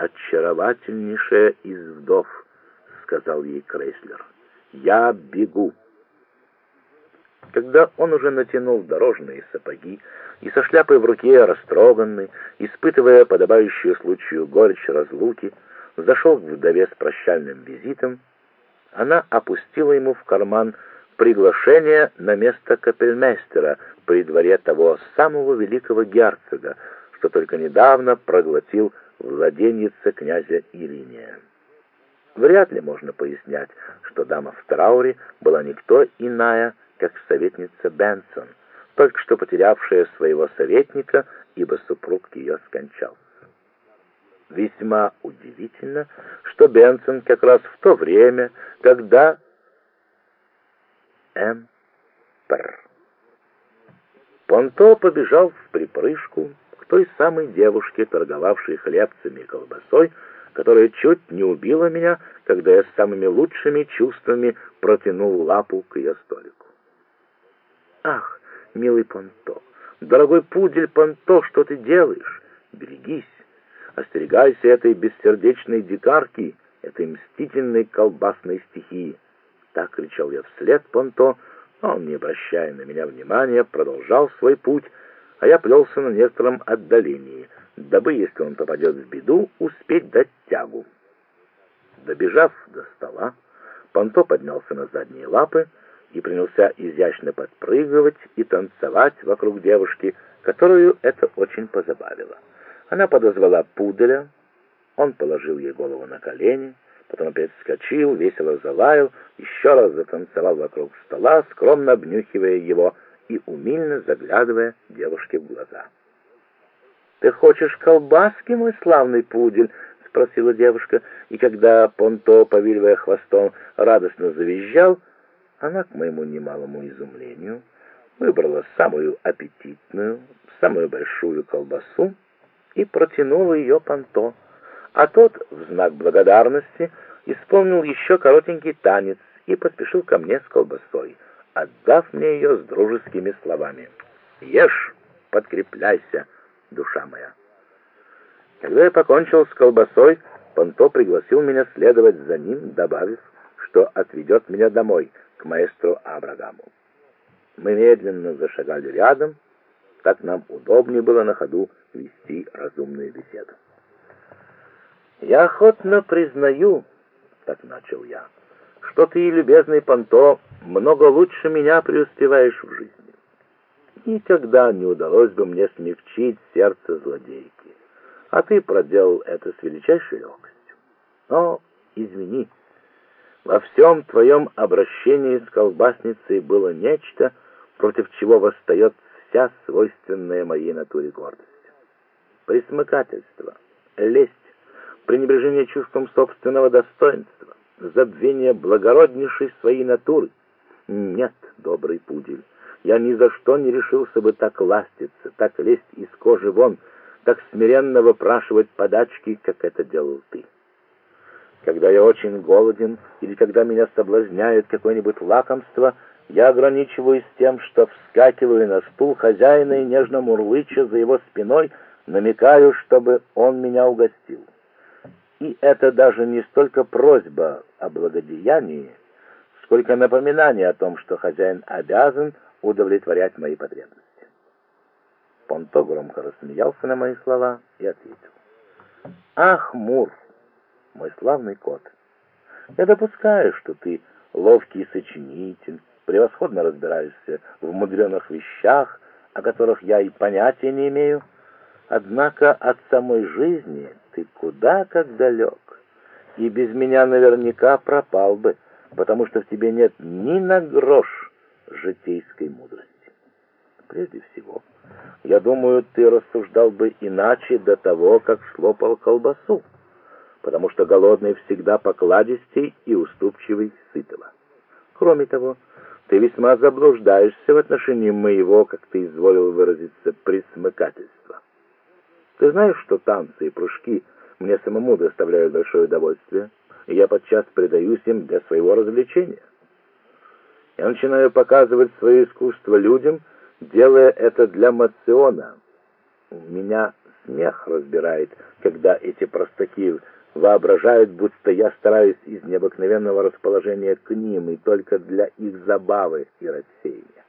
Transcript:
очаровательнейшая из вдов», — сказал ей Крейслер. «Я бегу». Когда он уже натянул дорожные сапоги и со шляпой в руке, растроганный, испытывая подобающую случаю горечь разлуки, зашел к вдове с прощальным визитом, она опустила ему в карман приглашение на место капельмейстера при дворе того самого великого герцога, что только недавно проглотил владенница князя Ириния. Вряд ли можно пояснять, что дама в трауре была никто иная, как советница Бенсон, только что потерявшая своего советника, ибо супруг ее скончался. Весьма удивительно, что Бенсон как раз в то время, когда Понто побежал в припрыжку к той самой девушке, торговавшей хлебцами и колбасой, которая чуть не убила меня, когда я с самыми лучшими чувствами протянул лапу к ее столику. «Ах, милый Понто, дорогой пудель Понто, что ты делаешь? Берегись, остерегайся этой бессердечной дикарки, этой мстительной колбасной стихии!» Так кричал я вслед Понто, но он, не обращая на меня внимания, продолжал свой путь, а я плелся на некотором отдалении, дабы, если он попадет в беду, успеть дать тягу. Добежав до стола, Понто поднялся на задние лапы и принялся изящно подпрыгивать и танцевать вокруг девушки, которую это очень позабавило. Она подозвала пуделя, он положил ей голову на колени, потом опять вскочил, весело залаял, еще раз затанцевал вокруг стола, скромно обнюхивая его и умильно заглядывая девушке в глаза. «Ты хочешь колбаски, мой славный пудель?» — спросила девушка, и когда Понто, повиливая хвостом, радостно завизжал, она, к моему немалому изумлению, выбрала самую аппетитную, самую большую колбасу и протянула ее Понто, а тот, в знак благодарности, исполнил еще коротенький танец и поспешил ко мне с колбасой, отдав мне ее с дружескими словами: «Ешь, подкрепляйся, душа моя». Когда я покончил с колбасой, Понто пригласил меня следовать за ним, добавив, что отведет меня домой, к маэстру Абрагаму. Мы медленно зашагали рядом, так нам удобнее было на ходу вести разумную беседу. «Я охотно признаю, — так начал я, — что ты, любезный Понто, много лучше меня преуспеваешь в жизни. Никогда не удалось бы мне смягчить сердце злодейки, а ты проделал это с величайшей легкостью. Но, извини, во всем твоем обращении с колбасницей было нечто, против чего восстает вся свойственная моей натуре гордость. Пресмыкательство, лесть, пренебрежение чувством собственного достоинства, забвение благороднейшей своей натуры. Нет, добрый пудель, я ни за что не решился бы так ластиться, так лезть из кожи вон, так смиренно выпрашивать подачки, как это делал ты. Когда я очень голоден или когда меня соблазняет какое-нибудь лакомство, я ограничиваюсь тем, что вскакиваю на стул хозяина и, нежно мурлыча за его спиной, намекаю, чтобы он меня угостил. И это даже не столько просьба о благодеянии, сколько напоминание о том, что хозяин обязан удовлетворять мои потребности. Понто громко рассмеялся на мои слова и ответил: «Ах, Мур, мой славный кот, я допускаю, что ты ловкий сочинитель, превосходно разбираешься в мудреных вещах, о которых я и понятия не имею, однако от самой жизни ты куда как далек, и без меня наверняка пропал бы, потому что в тебе нет ни на грош житейской мудрости. Прежде всего, я думаю, ты рассуждал бы иначе до того, как слопал колбасу, потому что голодный всегда покладистей и уступчивый сытого. Кроме того, ты весьма заблуждаешься в отношении моего, как ты изволил выразиться, пресмыкательства. Ты знаешь, что танцы и прыжки мне самому доставляют большое удовольствие, и я подчас предаюсь им для своего развлечения. Я начинаю показывать свое искусство людям, делая это для мациона. У меня смех разбирает, когда эти простаки воображают, будто я стараюсь из необыкновенного расположения к ним и только для их забавы и рассеяния.